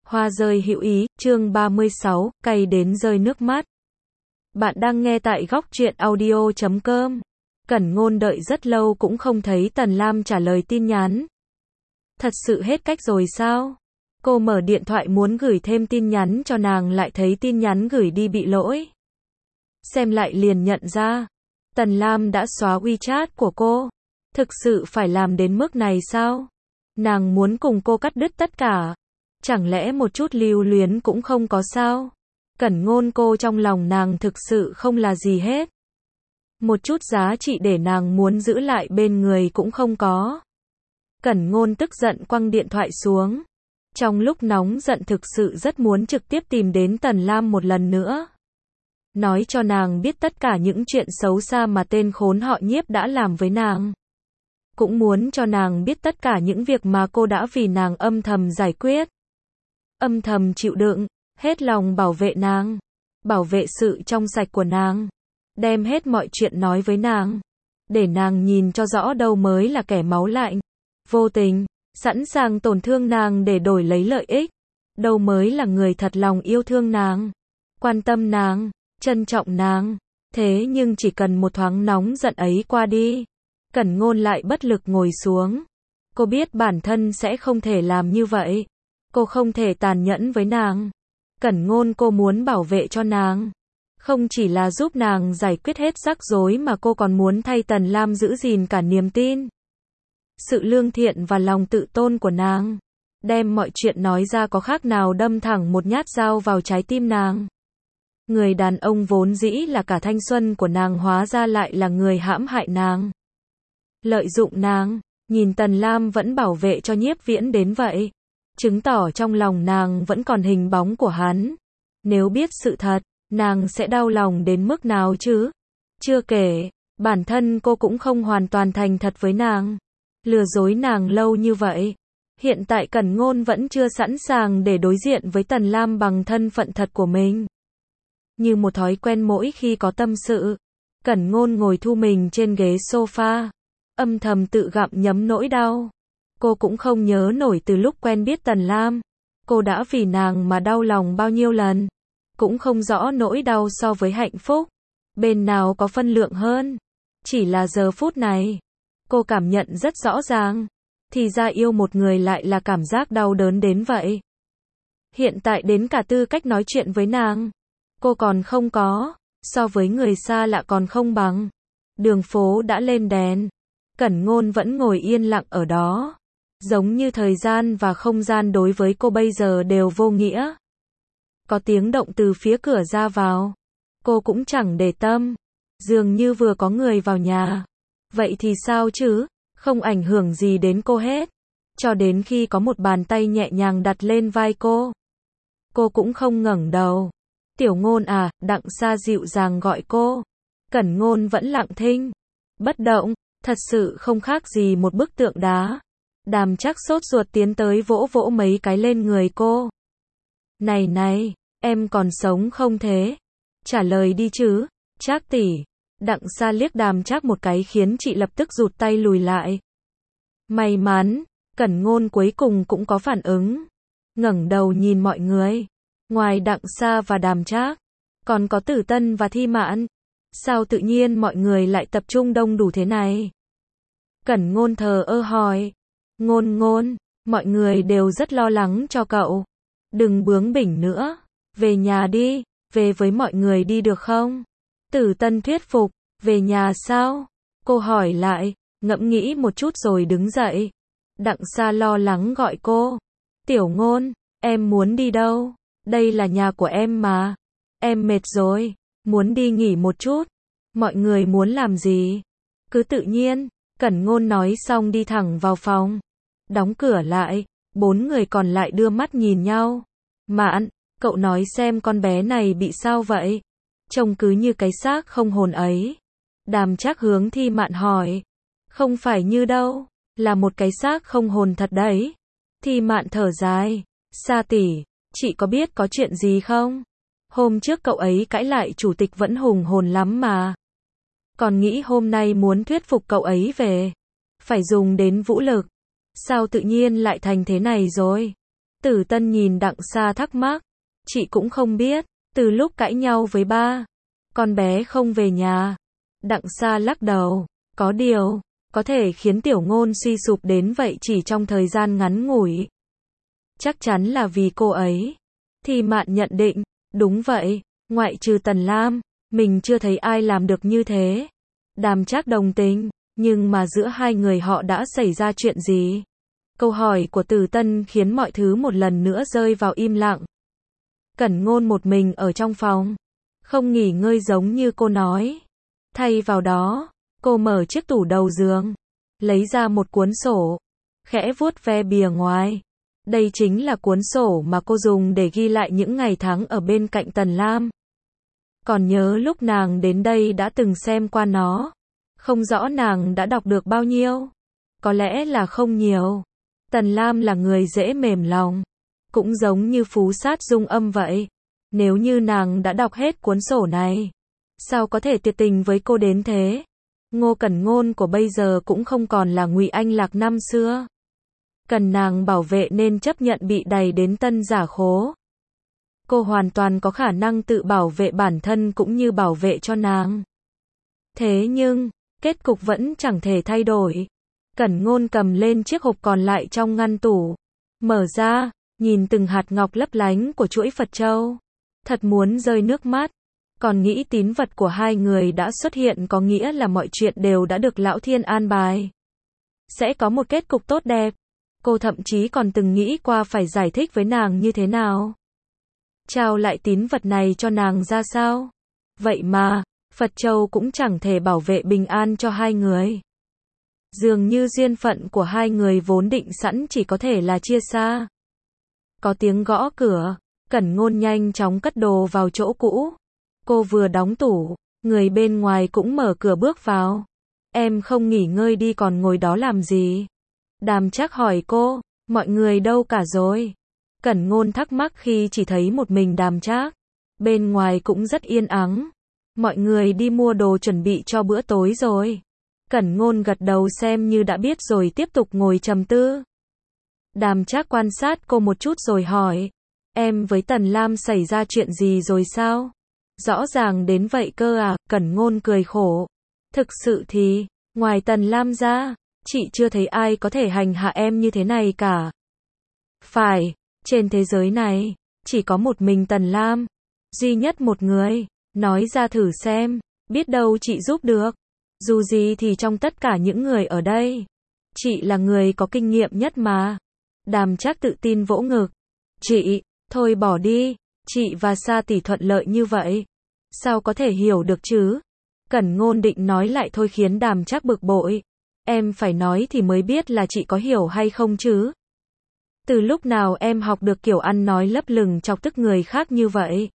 Hoa rơi hữu ý, chương 36, cay đến rơi nước mắt. Bạn đang nghe tại góc truyện audio.com. Cẩn Ngôn đợi rất lâu cũng không thấy Tần Lam trả lời tin nhắn. Thật sự hết cách rồi sao? Cô mở điện thoại muốn gửi thêm tin nhắn cho nàng lại thấy tin nhắn gửi đi bị lỗi. Xem lại liền nhận ra, Tần Lam đã xóa WeChat của cô. Thực sự phải làm đến mức này sao? Nàng muốn cùng cô cắt đứt tất cả. Chẳng lẽ một chút lưu luyến cũng không có sao? Cẩn Ngôn cô trong lòng nàng thực sự không là gì hết. Một chút giá trị để nàng muốn giữ lại bên người cũng không có. Cẩn Ngôn tức giận quăng điện thoại xuống. Trong lúc nóng giận thực sự rất muốn trực tiếp tìm đến Tần Lam một lần nữa. Nói cho nàng biết tất cả những chuyện xấu xa mà tên khốn họ Nhiếp đã làm với nàng. Cũng muốn cho nàng biết tất cả những việc mà cô đã vì nàng âm thầm giải quyết. Âm thầm chịu đựng, hết lòng bảo vệ nàng. Bảo vệ sự trong sạch của nàng. Đem hết mọi chuyện nói với nàng. Để nàng nhìn cho rõ đâu mới là kẻ máu lạnh. Vô tình, sẵn sàng tổn thương nàng để đổi lấy lợi ích. Đâu mới là người thật lòng yêu thương nàng. Quan tâm nàng, trân trọng nàng. Thế nhưng chỉ cần một thoáng nóng giận ấy qua đi. Cẩn Ngôn lại bất lực ngồi xuống. Cô biết bản thân sẽ không thể làm như vậy. Cô không thể tàn nhẫn với nàng. Cẩn Ngôn cô muốn bảo vệ cho nàng. Không chỉ là giúp nàng giải quyết hết rắc rối mà cô còn muốn thay Tần Lam giữ gìn cả niềm tin. Sự lương thiện và lòng tự tôn của nàng. Đem mọi chuyện nói ra có khác nào đâm thẳng một nhát dao vào trái tim nàng. Người đàn ông vốn dĩ là cả thanh xuân của nàng hóa ra lại là người hãm hại nàng. Lợi dụng nàng, nhìn Tần Lam vẫn bảo vệ cho Nhiếp Viễn đến vậy. Chứng tỏ trong lòng nàng vẫn còn hình bóng của hắn. Nếu biết sự thật, nàng sẽ đau lòng đến mức nào chứ? Chưa kể, bản thân cô cũng không hoàn toàn thành thật với nàng. Lừa dối nàng lâu như vậy. Hiện tại Cẩn Ngôn vẫn chưa sẵn sàng để đối diện với Tần Lam bằng thân phận thật của mình. Như một thói quen mỗi khi có tâm sự, Cẩn Ngôn ngồi thu mình trên ghế sofa. Âm thầm tự gặm nhấm nỗi đau. Cô cũng không nhớ nổi từ lúc quen biết Tần Lam. Cô đã vì nàng mà đau lòng bao nhiêu lần. Cũng không rõ nỗi đau so với hạnh phúc. Bên nào có phân lượng hơn. Chỉ là giờ phút này. Cô cảm nhận rất rõ ràng. Thì ra yêu một người lại là cảm giác đau đớn đến vậy. Hiện tại đến cả tư cách nói chuyện với nàng. Cô còn không có. So với người xa lạ còn không bằng. Đường phố đã lên đèn. Cẩn Ngôn vẫn ngồi yên lặng ở đó. Giống như thời gian và không gian đối với cô bây giờ đều vô nghĩa. Có tiếng động từ phía cửa ra vào. Cô cũng chẳng để tâm. Dường như vừa có người vào nhà. Vậy thì sao chứ? Không ảnh hưởng gì đến cô hết. Cho đến khi có một bàn tay nhẹ nhàng đặt lên vai cô. Cô cũng không ngẩng đầu. Tiểu Ngôn à, Đặng Sa dịu dàng gọi cô. Cẩn Ngôn vẫn lặng thinh. Bất động. Thật sự không khác gì một bức tượng đá. Đàm Trác sốt ruột tiến tới vỗ vỗ mấy cái lên người cô. Này này, em còn sống không thế? Trả lời đi chứ, Trác tỷ. Đặng Sa liếc Đàm Trác một cái khiến chị lập tức rụt tay lùi lại. May mắn, Cẩn Ngôn cuối cùng cũng có phản ứng. Ngẩng đầu nhìn mọi người. Ngoài Đặng Sa và Đàm Trác, còn có Tử Tân và Thi Mạn. Sao tự nhiên mọi người lại tập trung đông đủ thế này? Cẩn Ngôn thờ ơ hỏi. Ngôn, mọi người đều rất lo lắng cho cậu. Đừng bướng bỉnh nữa. Về nhà đi, về với mọi người đi được không? Tử Tân thuyết phục. Về nhà sao? Cô hỏi lại, ngẫm nghĩ một chút rồi đứng dậy. Đặng Sa lo lắng gọi cô. Tiểu Ngôn, em muốn đi đâu? Đây là nhà của em mà. Em mệt rồi, muốn đi nghỉ một chút. Mọi người muốn làm gì? Cứ tự nhiên. Cẩn Ngôn nói xong đi thẳng vào phòng. Đóng cửa lại, 4 người còn lại đưa mắt nhìn nhau. Mạn, cậu nói xem con bé này bị sao vậy? Trông cứ như cái xác không hồn ấy. Đàm Trác hướng Thi Mạn hỏi. Không phải như đâu, là một cái xác không hồn thật đấy. Thi Mạn thở dài. Sa tỷ, chị có biết có chuyện gì không? Hôm trước cậu ấy cãi lại chủ tịch vẫn hùng hồn lắm mà. Còn nghĩ hôm nay muốn thuyết phục cậu ấy về. Phải dùng đến vũ lực. Sao tự nhiên lại thành thế này rồi? Tử Tân nhìn Đặng Sa thắc mắc. Chị cũng không biết, từ lúc cãi nhau với ba, con bé không về nhà. Đặng Sa lắc đầu, có điều, có thể khiến Tiểu Ngôn suy sụp đến vậy chỉ trong thời gian ngắn ngủi. Chắc chắn là vì cô ấy. Thì Mạn nhận định, đúng vậy, ngoại trừ Tần Lam, mình chưa thấy ai làm được như thế. Đàm Trác đồng tình, nhưng mà giữa hai người họ đã xảy ra chuyện gì? Câu hỏi của Tử Tân khiến mọi thứ một lần nữa rơi vào im lặng. Cẩn Ngôn một mình ở trong phòng, không nghỉ ngơi giống như cô nói. Thay vào đó, cô mở chiếc tủ đầu giường, lấy ra một cuốn sổ, khẽ vuốt ve bìa ngoài. Đây chính là cuốn sổ mà cô dùng để ghi lại những ngày tháng ở bên cạnh Tần Lam. Còn nhớ lúc nàng đến đây đã từng xem qua nó. Không rõ nàng đã đọc được bao nhiêu. Có lẽ là không nhiều. Tần Lam là người dễ mềm lòng. Cũng giống như Phú Sát Dung Âm vậy. Nếu như nàng đã đọc hết cuốn sổ này, sao có thể tuyệt tình với cô đến thế? Ngô Cẩn Ngôn của bây giờ cũng không còn là Ngụy Anh Lạc năm xưa. Cần nàng bảo vệ nên chấp nhận bị đày đến tân giả khố. Cô hoàn toàn có khả năng tự bảo vệ bản thân cũng như bảo vệ cho nàng. Thế nhưng, kết cục vẫn chẳng thể thay đổi. Cẩn Ngôn cầm lên chiếc hộp còn lại trong ngăn tủ. Mở ra, nhìn từng hạt ngọc lấp lánh của chuỗi Phật châu. Thật muốn rơi nước mắt. Còn nghĩ tín vật của hai người đã xuất hiện có nghĩa là mọi chuyện đều đã được Lão Thiên an bài. Sẽ có một kết cục tốt đẹp. Cô thậm chí còn từng nghĩ qua phải giải thích với nàng như thế nào. Trao lại tín vật này cho nàng ra sao? Vậy mà, Phật Châu cũng chẳng thể bảo vệ bình an cho hai người. Dường như duyên phận của hai người vốn định sẵn chỉ có thể là chia xa. Có tiếng gõ cửa, Cẩn Ngôn nhanh chóng cất đồ vào chỗ cũ. Cô vừa đóng tủ, người bên ngoài cũng mở cửa bước vào. Em không nghỉ ngơi đi còn ngồi đó làm gì? Đàm Trác hỏi cô, mọi người đâu cả rồi? Cẩn Ngôn thắc mắc khi chỉ thấy một mình Đàm Trác. Bên ngoài cũng rất yên ắng. Mọi người đi mua đồ chuẩn bị cho bữa tối rồi. Cẩn Ngôn gật đầu xem như đã biết rồi tiếp tục ngồi trầm tư. Đàm Trác quan sát cô một chút rồi hỏi, em với Tần Lam xảy ra chuyện gì rồi sao? Rõ ràng đến vậy cơ à? Cẩn Ngôn cười khổ. Thực sự thì, ngoài Tần Lam ra, chị chưa thấy ai có thể hành hạ em như thế này cả. Phải, trên thế giới này, chỉ có một mình Tần Lam. Duy nhất một người. Nói ra thử xem, biết đâu chị giúp được. Dù gì thì trong tất cả những người ở đây, chị là người có kinh nghiệm nhất mà. Đàm Trác tự tin vỗ ngực. Chị, thôi bỏ đi, chị và Sa tỷ thuận lợi như vậy. Sao có thể hiểu được chứ? Cẩn Ngôn định nói lại thôi khiến Đàm Trác bực bội. Em phải nói thì mới biết là chị có hiểu hay không chứ? Từ lúc nào em học được kiểu ăn nói lấp lửng chọc tức người khác như vậy?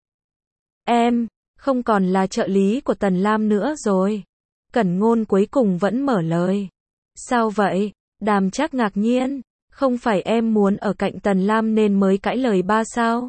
Em không còn là trợ lý của Tần Lam nữa rồi. Cẩn Ngôn cuối cùng vẫn mở lời. Sao vậy? Đàm Trác ngạc nhiên. Không phải em muốn ở cạnh Tần Lam nên mới cãi lời ba sao?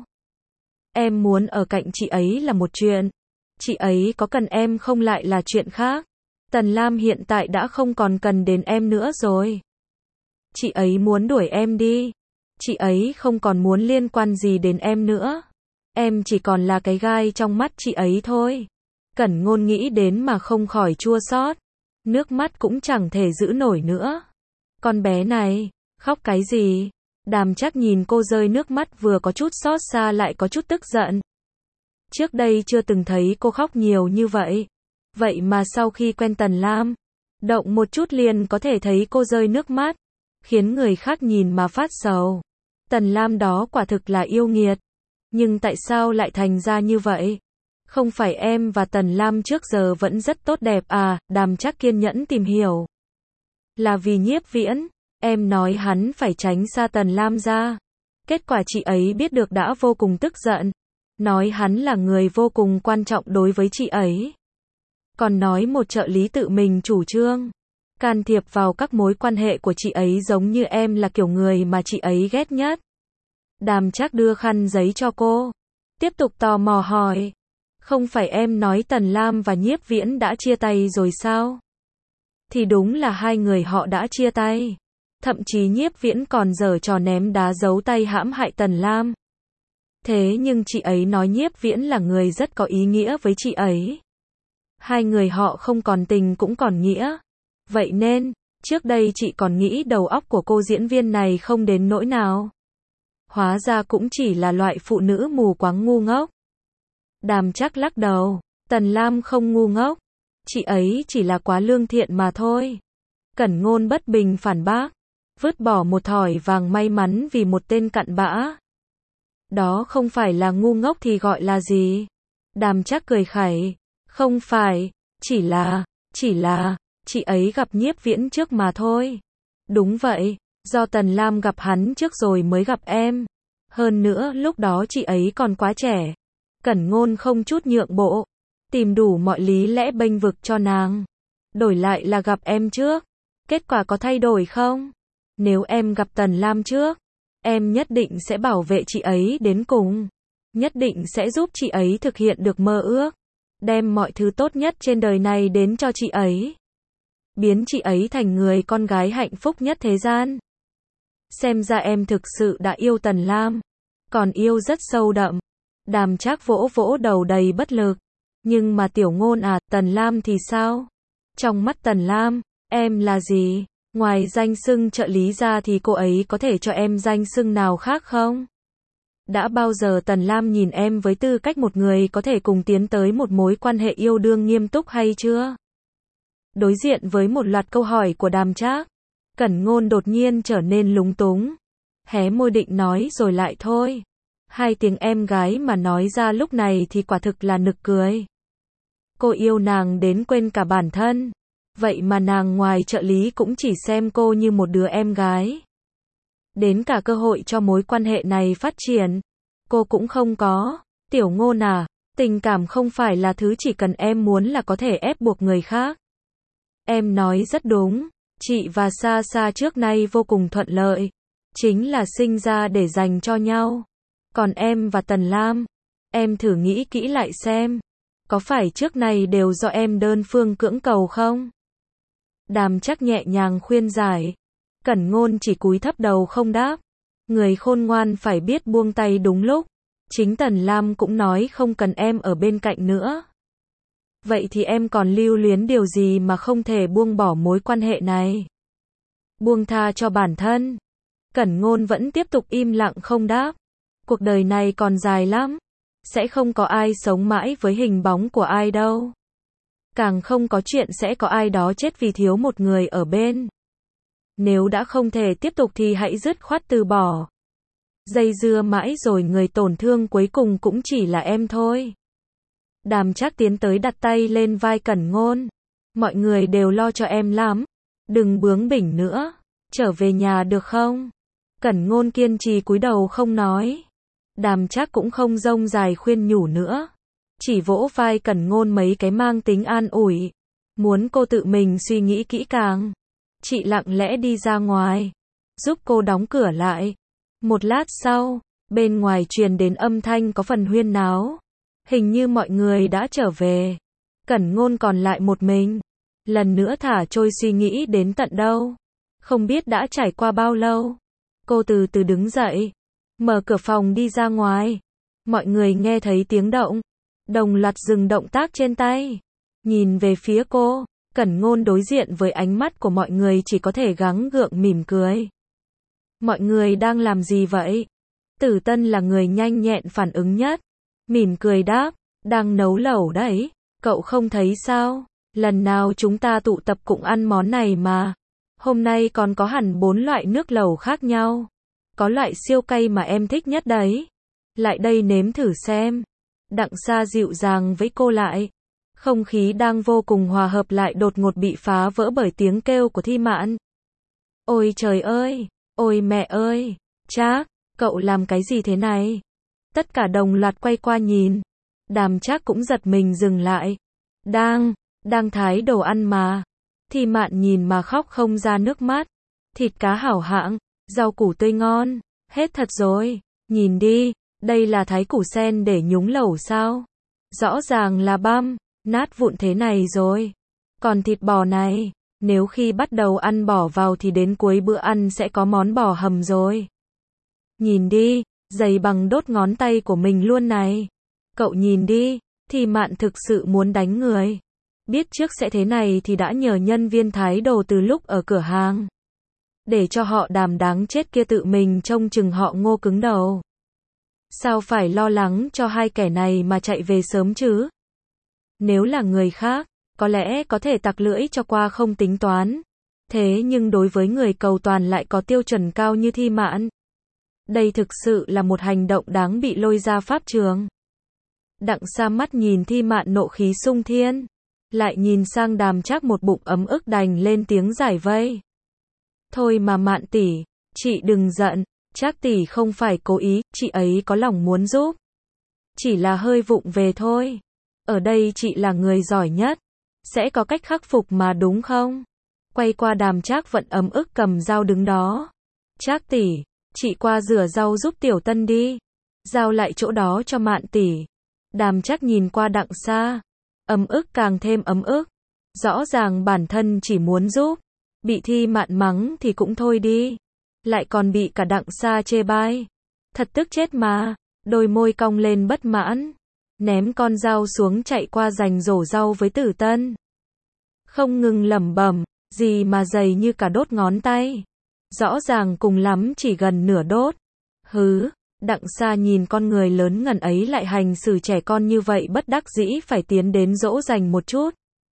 Em muốn ở cạnh chị ấy là một chuyện. Chị ấy có cần em không lại là chuyện khác. Tần Lam hiện tại đã không còn cần đến em nữa rồi. Chị ấy muốn đuổi em đi. Chị ấy không còn muốn liên quan gì đến em nữa. Em chỉ còn là cái gai trong mắt chị ấy thôi. Cẩn Ngôn nghĩ đến mà không khỏi chua xót. Nước mắt cũng chẳng thể giữ nổi nữa. Con bé này, khóc cái gì? Đàm Trác nhìn cô rơi nước mắt vừa có chút xót xa lại có chút tức giận. Trước đây chưa từng thấy cô khóc nhiều như vậy. Vậy mà sau khi quen Tần Lam, động một chút liền có thể thấy cô rơi nước mắt, khiến người khác nhìn mà phát sầu. Tần Lam đó quả thực là yêu nghiệt. Nhưng tại sao lại thành ra như vậy? Không phải em và Tần Lam trước giờ vẫn rất tốt đẹp à? Đàm Trác kiên nhẫn tìm hiểu. Là vì Nhiếp Viễn, em nói hắn phải tránh xa Tần Lam ra. Kết quả chị ấy biết được đã vô cùng tức giận. Nói hắn là người vô cùng quan trọng đối với chị ấy. Còn nói một trợ lý tự mình chủ trương, can thiệp vào các mối quan hệ của chị ấy giống như em là kiểu người mà chị ấy ghét nhất. Đàm Trác đưa khăn giấy cho cô. Tiếp tục tò mò hỏi. Không phải em nói Tần Lam và Nhiếp Viễn đã chia tay rồi sao? Thì đúng là hai người họ đã chia tay. Thậm chí Nhiếp Viễn còn giở trò ném đá giấu tay hãm hại Tần Lam. Thế nhưng chị ấy nói Nhiếp Viễn là người rất có ý nghĩa với chị ấy. Hai người họ không còn tình cũng còn nghĩa. Vậy nên, trước đây chị còn nghĩ đầu óc của cô diễn viên này không đến nỗi nào. Hóa ra cũng chỉ là loại phụ nữ mù quáng ngu ngốc. Đàm Trác lắc đầu, Tần Lam không ngu ngốc. Chị ấy chỉ là quá lương thiện mà thôi. Cẩn Ngôn bất bình phản bác. Vứt bỏ một thỏi vàng may mắn vì một tên cặn bã. Đó không phải là ngu ngốc thì gọi là gì? Đàm Trác cười khẩy. Không phải, chỉ là, chị ấy gặp Nhiếp Viễn trước mà thôi. Đúng vậy, do Tần Lam gặp hắn trước rồi mới gặp em. Hơn nữa lúc đó chị ấy còn quá trẻ. Cẩn Ngôn không chút nhượng bộ. Tìm đủ mọi lý lẽ bênh vực cho nàng. Đổi lại là gặp em trước. Kết quả có thay đổi không? Nếu em gặp Tần Lam trước, em nhất định sẽ bảo vệ chị ấy đến cùng. Nhất định sẽ giúp chị ấy thực hiện được mơ ước. Đem mọi thứ tốt nhất trên đời này đến cho chị ấy. Biến chị ấy thành người con gái hạnh phúc nhất thế gian. Xem ra em thực sự đã yêu Tần Lam. Còn yêu rất sâu đậm. Đàm Trác vỗ vỗ đầu đầy bất lực. Nhưng mà Tiểu Ngôn à, Tần Lam thì sao? Trong mắt Tần Lam, em là gì? Ngoài danh xưng trợ lý ra thì cô ấy có thể cho em danh xưng nào khác không? Đã bao giờ Tần Lam nhìn em với tư cách một người có thể cùng tiến tới một mối quan hệ yêu đương nghiêm túc hay chưa? Đối diện với một loạt câu hỏi của Đàm Trác, Cẩn Ngôn đột nhiên trở nên lúng túng. Hé môi định nói rồi lại thôi. Hai tiếng em gái mà nói ra lúc này thì quả thực là nực cười. Cô yêu nàng đến quên cả bản thân. Vậy mà nàng ngoài trợ lý cũng chỉ xem cô như một đứa em gái. Đến cả cơ hội cho mối quan hệ này phát triển, cô cũng không có. Tiểu Ngôn à, tình cảm không phải là thứ chỉ cần em muốn là có thể ép buộc người khác. Em nói rất đúng, chị và Sa Sa trước nay vô cùng thuận lợi. Chính là sinh ra để dành cho nhau. Còn em và Tần Lam, em thử nghĩ kỹ lại xem. Có phải trước này đều do em đơn phương cưỡng cầu không? Đàm Trác nhẹ nhàng khuyên giải. Cẩn Ngôn chỉ cúi thấp đầu không đáp. Người khôn ngoan phải biết buông tay đúng lúc. Chính Tần Lam cũng nói không cần em ở bên cạnh nữa. Vậy thì em còn lưu luyến điều gì mà không thể buông bỏ mối quan hệ này? Buông tha cho bản thân. Cẩn Ngôn vẫn tiếp tục im lặng không đáp. Cuộc đời này còn dài lắm. Sẽ không có ai sống mãi với hình bóng của ai đâu. Càng không có chuyện sẽ có ai đó chết vì thiếu một người ở bên. Nếu đã không thể tiếp tục thì hãy dứt khoát từ bỏ. Dây dưa mãi rồi người tổn thương cuối cùng cũng chỉ là em thôi. Đàm Trác tiến tới đặt tay lên vai Cẩn Ngôn. Mọi người đều lo cho em lắm. Đừng bướng bỉnh nữa. Trở về nhà được không? Cẩn Ngôn kiên trì cúi đầu không nói. Đàm Trác cũng không rông dài khuyên nhủ nữa. Chỉ vỗ vai Cẩn Ngôn mấy cái mang tính an ủi. Muốn cô tự mình suy nghĩ kỹ càng. Chị lặng lẽ đi ra ngoài. Giúp cô đóng cửa lại. Một lát sau, bên ngoài truyền đến âm thanh có phần huyên náo. Hình như mọi người đã trở về. Cẩn Ngôn còn lại một mình. Lần nữa thả trôi suy nghĩ đến tận đâu. Không biết đã trải qua bao lâu. Cô từ từ đứng dậy. Mở cửa phòng đi ra ngoài. Mọi người nghe thấy tiếng động. Đồng loạt dừng động tác trên tay. Nhìn về phía cô. Cẩn Ngôn đối diện với ánh mắt của mọi người chỉ có thể gắng gượng mỉm cười. Mọi người đang làm gì vậy? Tử Tân là người nhanh nhẹn phản ứng nhất. Mỉm cười đáp. Đang nấu lẩu đấy. Cậu không thấy sao? Lần nào chúng ta tụ tập cũng ăn món này mà. Hôm nay còn có hẳn 4 loại nước lẩu khác nhau. Có loại siêu cay mà em thích nhất đấy. Lại đây nếm thử xem. Đặng Sa dịu dàng với cô lại. Không khí đang vô cùng hòa hợp lại đột ngột bị phá vỡ bởi tiếng kêu của Thi Mạn. Ôi trời ơi! Ôi mẹ ơi! Trác, cậu làm cái gì thế này? Tất cả đồng loạt quay qua nhìn. Đàm Trác cũng giật mình dừng lại. Đang thái đồ ăn mà. Thi Mạn nhìn mà khóc không ra nước mắt. Thịt cá hảo hạng, rau củ tươi ngon, hết thật rồi. Nhìn đi, đây là thái củ sen để nhúng lẩu sao? Rõ ràng là băm, nát vụn thế này rồi. Còn thịt bò này, Nếu khi bắt đầu ăn bỏ vào thì đến cuối bữa ăn sẽ có món bò hầm rồi. Nhìn đi, dày bằng đốt ngón tay của mình luôn này. Cậu nhìn đi, Thi Mạn thực sự muốn đánh người. Biết trước sẽ thế này thì đã nhờ nhân viên thái đồ từ lúc ở cửa hàng. Để cho họ Đàm đáng chết kia tự mình trông chừng họ Ngô cứng đầu. Sao phải lo lắng cho hai kẻ này mà chạy về sớm chứ? Nếu là người khác, có lẽ có thể tặc lưỡi cho qua không tính toán. Thế nhưng đối với người cầu toàn lại có tiêu chuẩn cao như Thi Mạn. Đây thực sự là một hành động đáng bị lôi ra pháp trường. Đặng Sa mắt nhìn Thi Mạn nộ khí sung thiên. Lại nhìn sang Đàm Trác một bụng ấm ức đành lên tiếng giải vây. Thôi mà Mạn tỷ, chị đừng giận, Trác tỷ không phải cố ý, chị ấy có lòng muốn giúp. Chỉ là hơi vụng về thôi. Ở đây chị là người giỏi nhất. Sẽ có cách khắc phục mà đúng không? Quay qua Đàm Trác vẫn ấm ức cầm dao đứng đó. Trác tỷ, chị qua rửa rau giúp Tiểu Tân đi. Giao lại chỗ đó cho Mạn tỷ. Đàm Trác nhìn qua Đặng Sa. Ấm ức càng thêm ấm ức. Rõ ràng bản thân chỉ muốn giúp. Bị Thi Mạn mắng thì cũng thôi đi. Lại còn bị cả Đặng Sa chê bai. Thật tức chết mà. Đôi môi cong lên bất mãn. Ném con dao xuống chạy qua giành rổ rau với Tử Tân. Không ngừng lẩm bẩm, gì mà dày như cả đốt ngón tay. Rõ ràng cùng lắm chỉ gần nửa đốt. Hứ, Đặng Sa nhìn con người lớn ngần ấy lại hành xử trẻ con như vậy bất đắc dĩ phải tiến đến dỗ dành một chút.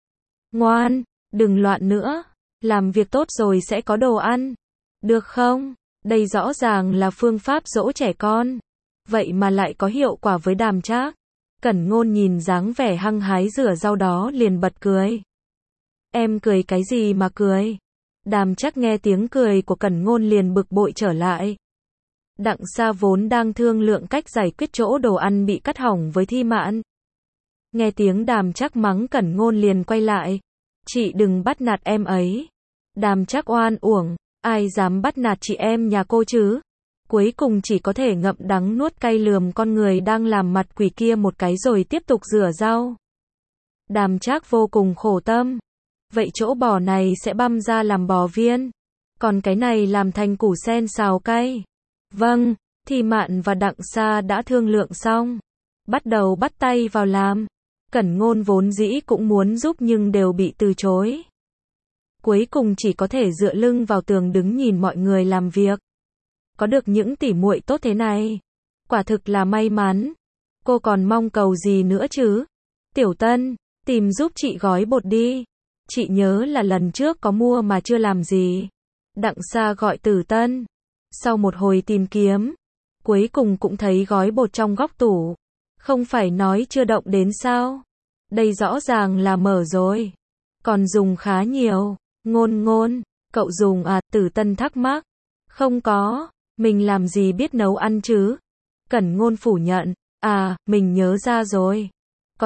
Ngoan, đừng loạn nữa. Làm việc tốt rồi sẽ có đồ ăn. Được không? Đây rõ ràng là phương pháp dỗ trẻ con. Vậy mà lại có hiệu quả với Đàm Trác. Cẩn Ngôn nhìn dáng vẻ hăng hái rửa rau đó liền bật cười. Em cười cái gì mà cười? Đàm Trác nghe tiếng cười của Cẩn Ngôn liền bực bội trở lại. Đặng Sa vốn đang thương lượng cách giải quyết chỗ đồ ăn bị cắt hỏng với Thi Mạn. Nghe tiếng Đàm Trác mắng Cẩn Ngôn liền quay lại. Chị đừng bắt nạt em ấy. Đàm Trác oan uổng, ai dám bắt nạt chị em nhà cô chứ? Cuối cùng chỉ có thể ngậm đắng nuốt cay lườm con người đang làm mặt quỷ kia một cái rồi tiếp tục rửa rau. Đàm Trác vô cùng khổ tâm. Vậy chỗ bò này sẽ băm ra làm bò viên. Còn cái này làm thành củ sen xào cay. Vâng, Thi Mạn và Đặng Sa đã thương lượng xong. Bắt đầu bắt tay vào làm. Cẩn Ngôn vốn dĩ cũng muốn giúp nhưng đều bị từ chối. Cuối cùng chỉ có thể dựa lưng vào tường đứng nhìn mọi người làm việc. Có được những tỉ muội tốt thế này. Quả thực là may mắn. Cô còn mong cầu gì nữa chứ? Tiểu Tân, tìm giúp chị gói bột đi. Chị nhớ là lần trước có mua mà chưa làm gì. Đặng Sa gọi Tử Tân. Sau một hồi tìm kiếm, cuối cùng cũng thấy gói bột trong góc tủ. Không phải nói chưa động đến sao? Đây rõ ràng là mở rồi. Còn dùng khá nhiều. Ngôn, cậu dùng à? Tử Tân thắc mắc. Không có, mình làm gì biết nấu ăn chứ? Cẩn Ngôn phủ nhận. À, mình nhớ ra rồi. Có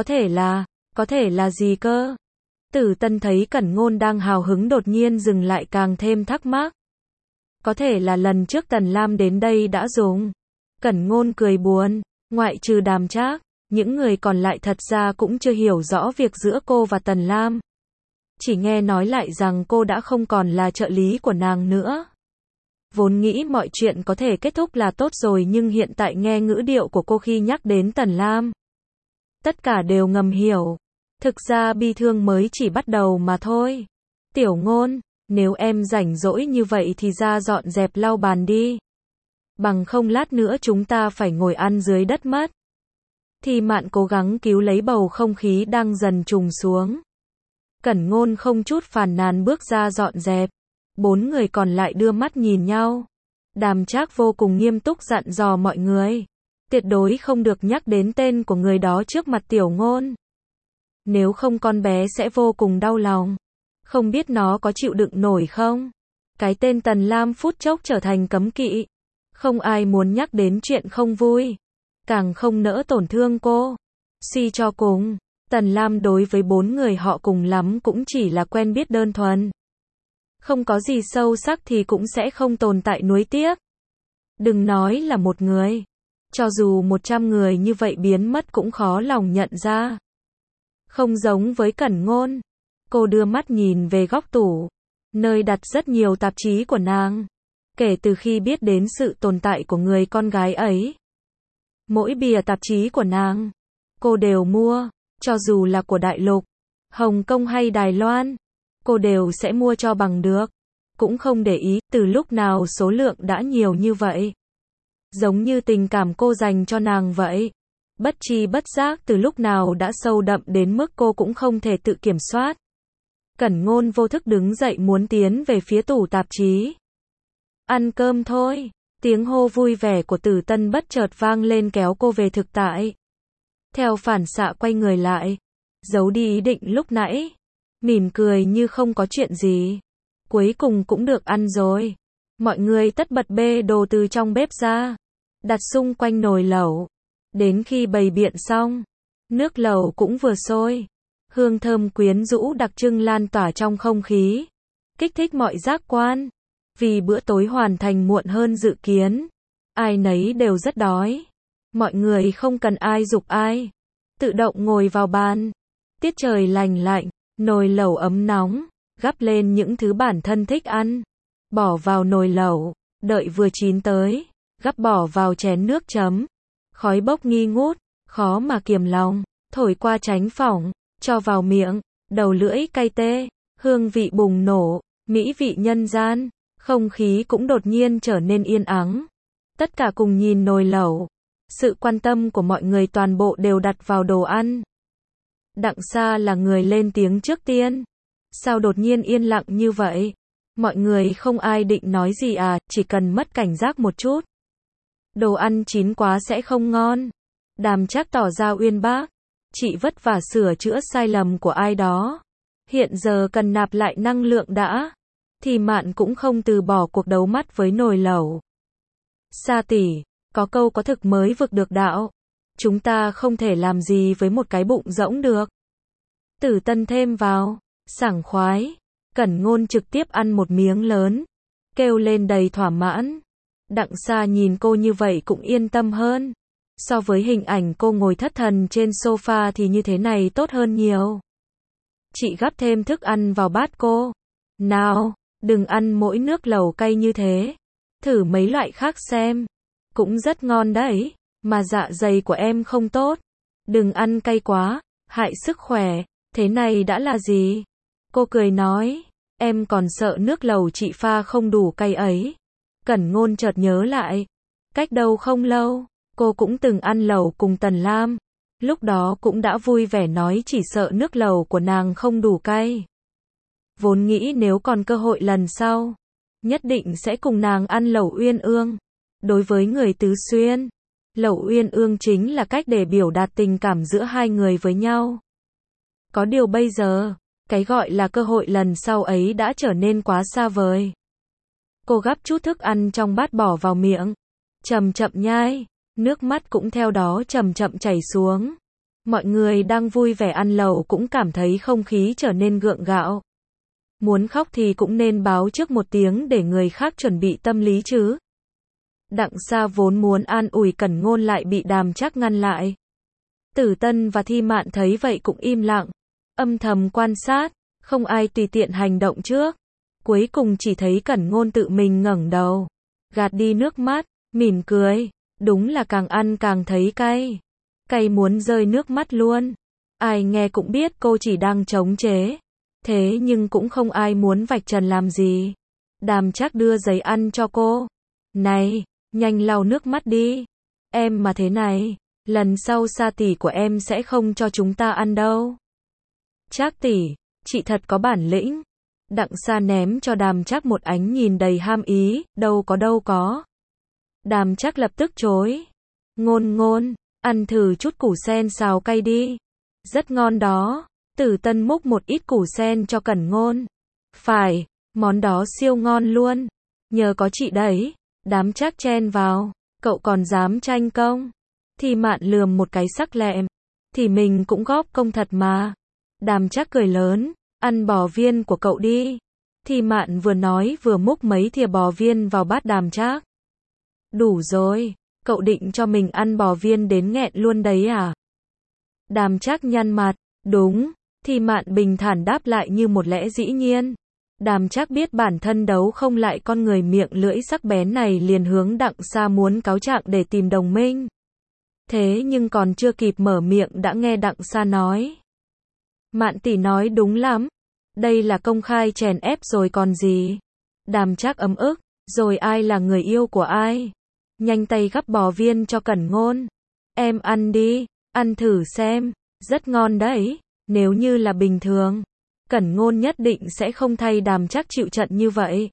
thể là gì cơ? Tử Tân thấy Cẩn Ngôn đang hào hứng đột nhiên dừng lại càng thêm thắc mắc. Có thể là lần trước Tần Lam đến đây đã dùng. Cẩn Ngôn cười buồn, ngoại trừ Đàm Trác, những người còn lại thật ra cũng chưa hiểu rõ việc giữa cô và Tần Lam. Chỉ nghe nói lại rằng cô đã không còn là trợ lý của nàng nữa. Vốn nghĩ mọi chuyện có thể kết thúc là tốt rồi nhưng hiện tại nghe ngữ điệu của cô khi nhắc đến Tần Lam. Tất cả đều ngầm hiểu. Thực ra bi thương mới chỉ bắt đầu mà thôi. Tiểu Ngôn, nếu em rảnh rỗi như vậy thì ra dọn dẹp lau bàn đi. Bằng không lát nữa chúng ta phải ngồi ăn dưới đất mất. Thi Mạn cố gắng cứu lấy bầu không khí đang dần trùng xuống. Cẩn Ngôn không chút phàn nàn bước ra dọn dẹp. 4 người còn lại đưa mắt nhìn nhau. Đàm Trác vô cùng nghiêm túc dặn dò mọi người. Tuyệt đối không được nhắc đến tên của người đó trước mặt Tiểu Ngôn. Nếu không con bé sẽ vô cùng đau lòng. Không biết nó có chịu đựng nổi không? Cái tên Tần Lam phút chốc trở thành cấm kỵ. Không ai muốn nhắc đến chuyện không vui. Càng không nỡ tổn thương cô. Suy cho cùng, Tần Lam đối với 4 người họ cùng lắm cũng chỉ là quen biết đơn thuần. Không có gì sâu sắc thì cũng sẽ không tồn tại nuối tiếc. Đừng nói là một người. Cho dù 100 người như vậy biến mất cũng khó lòng nhận ra. Không giống với Cẩn Ngôn. Cô đưa mắt nhìn về góc tủ. nơi đặt rất nhiều tạp chí của nàng. Kể từ khi biết đến sự tồn tại của người con gái ấy, mỗi bìa tạp chí của nàng, cô đều mua, cho dù là của Đại Lục, Hồng Kông hay Đài Loan, cô đều sẽ mua cho bằng được. Cũng không để ý từ lúc nào số lượng đã nhiều như vậy. Giống như tình cảm cô dành cho nàng vậy. Bất tri bất giác từ lúc nào đã sâu đậm đến mức cô cũng không thể tự kiểm soát. Cẩn Ngôn vô thức đứng dậy muốn tiến về phía tủ tạp chí. Ăn cơm thôi. Tiếng hô vui vẻ của Tử Tân bất chợt vang lên kéo cô về thực tại. Theo phản xạ quay người lại, giấu đi ý định lúc nãy, mỉm cười như không có chuyện gì. Cuối cùng cũng được ăn rồi. Mọi người tất bật bê đồ từ trong bếp ra, đặt xung quanh nồi lẩu. Đến khi bày biện xong, nước lẩu cũng vừa sôi. Hương thơm quyến rũ đặc trưng lan tỏa trong không khí, kích thích mọi giác quan. Vì bữa tối hoàn thành muộn hơn dự kiến, ai nấy đều rất đói. Mọi người không cần ai giục ai, tự động ngồi vào bàn. Tiết trời lành lạnh, nồi lẩu ấm nóng, gắp lên những thứ bản thân thích ăn, bỏ vào nồi lẩu, đợi vừa chín tới, gắp bỏ vào chén nước chấm. Khói bốc nghi ngút, khó mà kiềm lòng, thổi qua tránh phỏng, cho vào miệng, đầu lưỡi cay tê, hương vị bùng nổ, mỹ vị nhân gian, không khí cũng đột nhiên trở nên yên ắng. Tất cả cùng nhìn nồi lẩu, sự quan tâm của mọi người toàn bộ đều đặt vào đồ ăn. Đặng Sa là người lên tiếng trước tiên. Sao đột nhiên yên lặng như vậy? Mọi người không ai định nói gì à, chỉ cần mất cảnh giác một chút. Đồ ăn chín quá sẽ không ngon. Đàm Trác tỏ ra uyên bác. Chị vất vả sửa chữa sai lầm của ai đó. Hiện giờ cần nạp lại năng lượng đã. Thì Mạn cũng không từ bỏ cuộc đấu mắt với nồi lẩu. Sa tỷ, có câu có thực mới vực được đạo. Chúng ta không thể làm gì với một cái bụng rỗng được. Tử Tân thêm vào, sảng khoái. Cẩn Ngôn trực tiếp ăn một miếng lớn, kêu lên đầy thỏa mãn. Đặng Sa nhìn cô như vậy cũng yên tâm hơn. So với hình ảnh cô ngồi thất thần trên sofa thì như thế này tốt hơn nhiều. Chị gắp thêm thức ăn vào bát cô. Nào, đừng ăn mỗi nước lẩu cay như thế. Thử mấy loại khác xem. Cũng rất ngon đấy, mà dạ dày của em không tốt. Đừng ăn cay quá, hại sức khỏe. Thế này đã là gì? Cô cười nói, em còn sợ nước lẩu chị pha không đủ cay ấy. Cẩn Ngôn chợt nhớ lại. Cách đâu không lâu, cô cũng từng ăn lẩu cùng Tần Lam. Lúc đó cũng đã vui vẻ nói chỉ sợ nước lẩu của nàng không đủ cay. Vốn nghĩ nếu còn cơ hội lần sau, nhất định sẽ cùng nàng ăn lẩu uyên ương. Đối với người Tứ Xuyên, lẩu uyên ương chính là cách để biểu đạt tình cảm giữa hai người với nhau. Có điều bây giờ, cái gọi là cơ hội lần sau ấy đã trở nên quá xa vời. Cô gắp chút thức ăn trong bát bỏ vào miệng, chậm chậm nhai, nước mắt cũng theo đó chậm chậm chảy xuống. Mọi người đang vui vẻ ăn lẩu cũng cảm thấy không khí trở nên gượng gạo. Muốn khóc thì cũng nên báo trước một tiếng để người khác chuẩn bị tâm lý chứ. Đặng Sa vốn muốn an ủi Cẩn Ngôn lại bị Đàm Trác ngăn lại. Tử Tân và Thi Mạn thấy vậy cũng im lặng, âm thầm quan sát, không ai tùy tiện hành động trước. Cuối cùng chỉ thấy Cẩn Ngôn tự mình ngẩng đầu, gạt đi nước mắt, mỉm cười, đúng là càng ăn càng thấy cay. Cay muốn rơi nước mắt luôn. Ai nghe cũng biết cô chỉ đang chống chế. Thế nhưng cũng không ai muốn vạch trần làm gì. Đàm Trác đưa giấy ăn cho cô. Này, nhanh lau nước mắt đi. Em mà thế này, lần sau Sa tỷ của em sẽ không cho chúng ta ăn đâu. Trác tỷ, chị thật có bản lĩnh. Đặng Sa ném cho Đàm Trác một ánh nhìn đầy ham ý, đâu có. Đàm Trác lập tức chối. Ngôn, ăn thử chút củ sen xào cay đi. Rất ngon đó. Tử Tân múc một ít củ sen cho Cẩn Ngôn. Phải, món đó siêu ngon luôn. Nhờ có chị đấy. Đám Trác chen vào. Cậu còn dám tranh công. Thì Mạn lườm một cái sắc lẹm. Thì mình cũng góp công thật mà. Đàm Trác cười lớn. Ăn bò viên của cậu đi. Thì Mạn vừa nói vừa múc mấy thìa bò viên vào bát Đàm Trác. Đủ rồi. Cậu định cho mình ăn bò viên đến nghẹn luôn đấy à? Đàm Trác nhăn mặt. Đúng. Thì Mạn bình thản đáp lại như một lẽ dĩ nhiên. Đàm Trác biết bản thân đấu không lại con người miệng lưỡi sắc bén này, liền hướng Đặng Sa muốn cáo trạng để tìm đồng minh. Thế nhưng còn chưa kịp mở miệng đã nghe Đặng Sa nói. Mạn tỷ nói đúng lắm. Đây là công khai chèn ép rồi còn gì. Đàm Trác ấm ức. Rồi ai là người yêu của ai? Nhanh tay gắp bò viên cho Cẩn Ngôn. Em ăn đi, ăn thử xem. Rất ngon đấy. Nếu như là bình thường, Cẩn Ngôn nhất định sẽ không thay Đàm Trác chịu trận như vậy.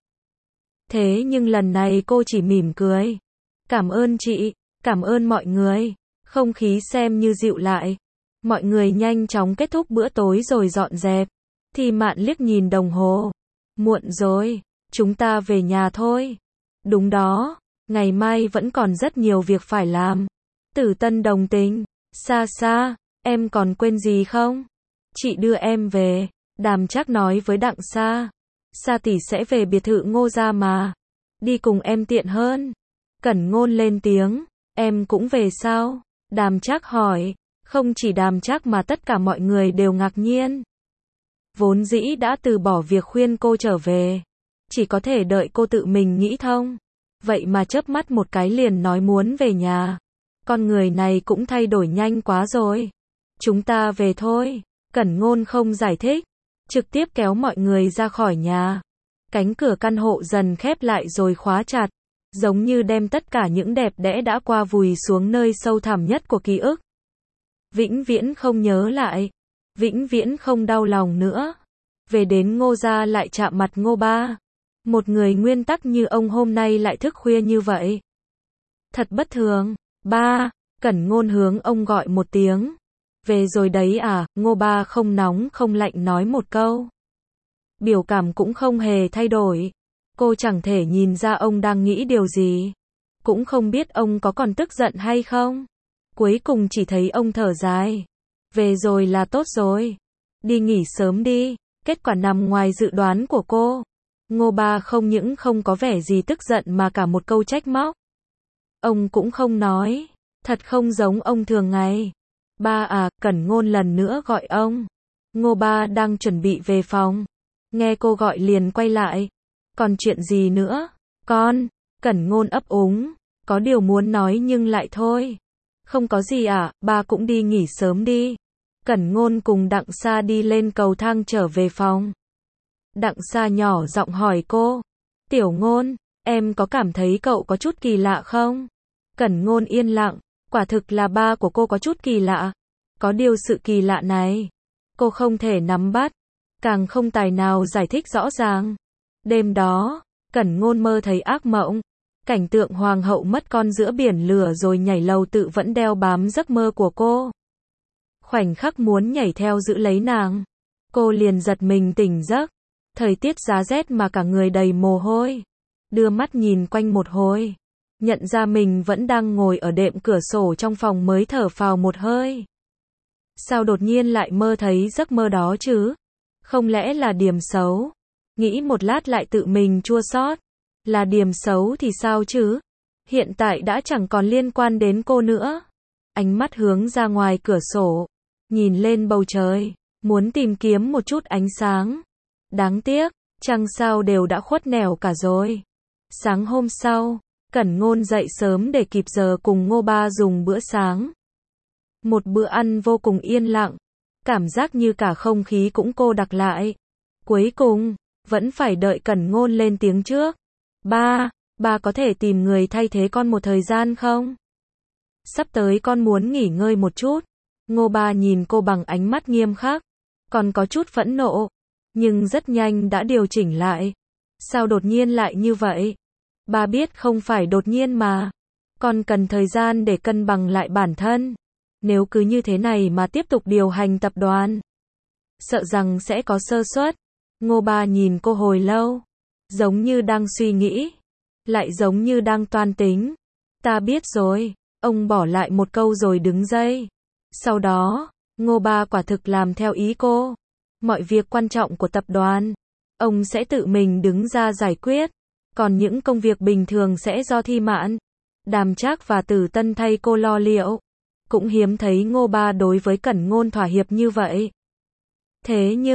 Thế nhưng lần này cô chỉ mỉm cười. Cảm ơn chị, cảm ơn mọi người. Không khí xem như dịu lại. Mọi người nhanh chóng kết thúc bữa tối rồi dọn dẹp. Thì Mạn liếc nhìn đồng hồ. Muộn rồi, chúng ta về nhà thôi. Đúng đó, ngày mai vẫn còn rất nhiều việc phải làm. Tử Tân đồng tình. Sa Sa, em còn quên gì không? Chị đưa em về. Đàm Trác nói với Đặng Sa. Sa tỷ sẽ về biệt thự Ngô gia mà. Đi cùng em tiện hơn. Cẩn Ngôn lên tiếng. Em cũng về sao? Đàm Trác hỏi. Không chỉ Đàm Trác mà tất cả mọi người đều ngạc nhiên. Vốn dĩ đã từ bỏ việc khuyên cô trở về. Chỉ có thể đợi cô tự mình nghĩ thông. Vậy mà chớp mắt một cái liền nói muốn về nhà. Con người này cũng thay đổi nhanh quá rồi. Chúng ta về thôi. Cẩn Ngôn không giải thích. Trực tiếp kéo mọi người ra khỏi nhà. Cánh cửa căn hộ dần khép lại rồi khóa chặt. Giống như đem tất cả những đẹp đẽ đã qua vùi xuống nơi sâu thẳm nhất của ký ức. Vĩnh viễn không nhớ lại. Vĩnh viễn không đau lòng nữa. Về đến Ngô gia lại chạm mặt Ngô ba. Một người nguyên tắc như ông hôm nay lại thức khuya như vậy. Thật bất thường. Ba, Cẩn Ngôn hướng ông gọi một tiếng. Về rồi đấy à? Ngô ba không nóng không lạnh nói một câu. Biểu cảm cũng không hề thay đổi. Cô chẳng thể nhìn ra ông đang nghĩ điều gì. Cũng không biết ông có còn tức giận hay không. Cuối cùng chỉ thấy ông thở dài. Về rồi là tốt rồi. Đi nghỉ sớm đi. Kết quả nằm ngoài dự đoán của cô. Ngô ba không những không có vẻ gì tức giận mà cả một câu trách móc. Ông cũng không nói. Thật không giống ông thường ngày. Ba à, Cẩn Ngôn lần nữa gọi ông. Ngô ba đang chuẩn bị về phòng. Nghe cô gọi liền quay lại. Còn chuyện gì nữa? Con, Cẩn Ngôn ấp úng. Có điều muốn nói nhưng lại thôi. Không có gì à, ba cũng đi nghỉ sớm đi. Cẩn Ngôn cùng Đặng Sa đi lên cầu thang trở về phòng. Đặng Sa nhỏ giọng hỏi cô. Tiểu Ngôn, em có cảm thấy cậu có chút kỳ lạ không? Cẩn Ngôn yên lặng. Quả thực là ba của cô có chút kỳ lạ. Có điều sự kỳ lạ này, cô không thể nắm bắt. Càng không tài nào giải thích rõ ràng. Đêm đó, Cẩn Ngôn mơ thấy ác mộng. Cảnh tượng hoàng hậu mất con giữa biển lửa rồi nhảy lầu tự vẫn đeo bám giấc mơ của cô. Khoảnh khắc muốn nhảy theo giữ lấy nàng. Cô liền giật mình tỉnh giấc. Thời tiết giá rét mà cả người đầy mồ hôi. Đưa mắt nhìn quanh một hồi. Nhận ra mình vẫn đang ngồi ở đệm cửa sổ trong phòng mới thở phào một hơi. Sao đột nhiên lại mơ thấy giấc mơ đó chứ? Không lẽ là điểm xấu? Nghĩ một lát lại tự mình chua xót. Là điểm xấu thì sao chứ? Hiện tại đã chẳng còn liên quan đến cô nữa. Ánh mắt hướng ra ngoài cửa sổ. Nhìn lên bầu trời. Muốn tìm kiếm một chút ánh sáng. Đáng tiếc, trăng sao đều đã khuất nẻo cả rồi. Sáng hôm sau, Cẩn Ngôn dậy sớm để kịp giờ cùng Ngô ba dùng bữa sáng. Một bữa ăn vô cùng yên lặng. Cảm giác như cả không khí cũng cô đặc lại. Cuối cùng, vẫn phải đợi Cẩn Ngôn lên tiếng trước. Ba có thể tìm người thay thế con một thời gian không? Sắp tới con muốn nghỉ ngơi một chút. Ngô ba nhìn cô bằng ánh mắt nghiêm khắc. Còn có chút phẫn nộ. Nhưng rất nhanh đã điều chỉnh lại. Sao đột nhiên lại như vậy? Ba biết không phải đột nhiên mà. Con cần thời gian để cân bằng lại bản thân. Nếu cứ như thế này mà tiếp tục điều hành tập đoàn, sợ rằng sẽ có sơ suất. Ngô ba nhìn cô hồi lâu. Giống như đang suy nghĩ. Lại giống như đang toan tính. Ta biết rồi. Ông bỏ lại một câu rồi đứng dậy. Sau đó, Ngô ba quả thực làm theo ý cô. Mọi việc quan trọng của tập đoàn, ông sẽ tự mình đứng ra giải quyết. Còn những công việc bình thường sẽ do Thi Mạn, Đàm Trác và Tử Tân thay cô lo liệu. Cũng hiếm thấy Ngô ba đối với Cẩn Ngôn thỏa hiệp như vậy. Thế nhưng,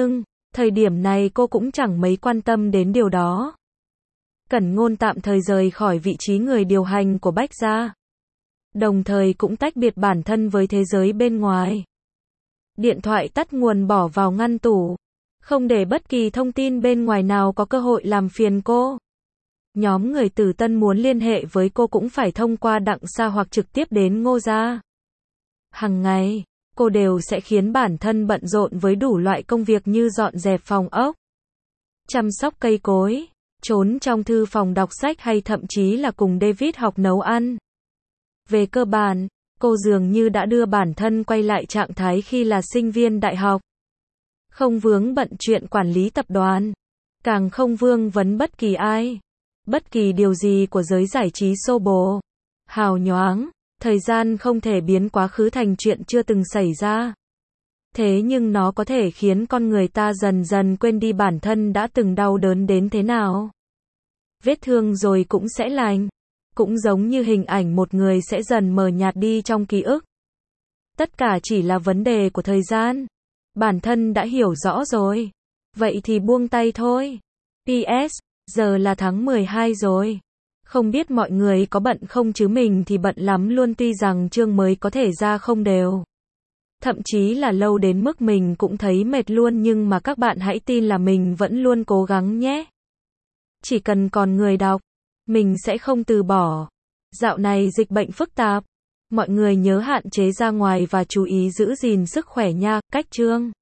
Thời điểm này cô cũng chẳng mấy quan tâm đến điều đó. Cẩn Ngôn tạm thời rời khỏi vị trí người điều hành của Bách Gia. Đồng thời cũng tách biệt bản thân với thế giới bên ngoài. Điện thoại tắt nguồn bỏ vào ngăn tủ. Không để bất kỳ thông tin bên ngoài nào có cơ hội làm phiền cô. Nhóm người Tử Tân muốn liên hệ với cô cũng phải thông qua Đặng Sa hoặc trực tiếp đến Ngô gia. Hằng ngày, cô đều sẽ khiến bản thân bận rộn với đủ loại công việc như dọn dẹp phòng ốc, chăm sóc cây cối, trốn trong thư phòng đọc sách hay thậm chí là cùng David học nấu ăn. Về cơ bản, cô dường như đã đưa bản thân quay lại trạng thái khi là sinh viên đại học. Không vướng bận chuyện quản lý tập đoàn, càng không vương vấn bất kỳ ai, bất kỳ điều gì của giới giải trí xô bồ, hào nhoáng. Thời gian không thể biến quá khứ thành chuyện chưa từng xảy ra. Thế nhưng nó có thể khiến con người ta dần dần quên đi bản thân đã từng đau đớn đến thế nào. Vết thương rồi cũng sẽ lành. Cũng giống như hình ảnh một người sẽ dần mờ nhạt đi trong ký ức. Tất cả chỉ là vấn đề của thời gian. Bản thân đã hiểu rõ rồi. Vậy thì buông tay thôi. PS, giờ là tháng 12 rồi. Không biết mọi người có bận không chứ mình thì bận lắm luôn, tuy rằng chương mới có thể ra không đều. Thậm chí là lâu đến mức mình cũng thấy mệt luôn, nhưng mà các bạn hãy tin là mình vẫn luôn cố gắng nhé. Chỉ cần còn người đọc, mình sẽ không từ bỏ. Dạo này dịch bệnh phức tạp. Mọi người nhớ hạn chế ra ngoài và chú ý giữ gìn sức khỏe nha. Cách chương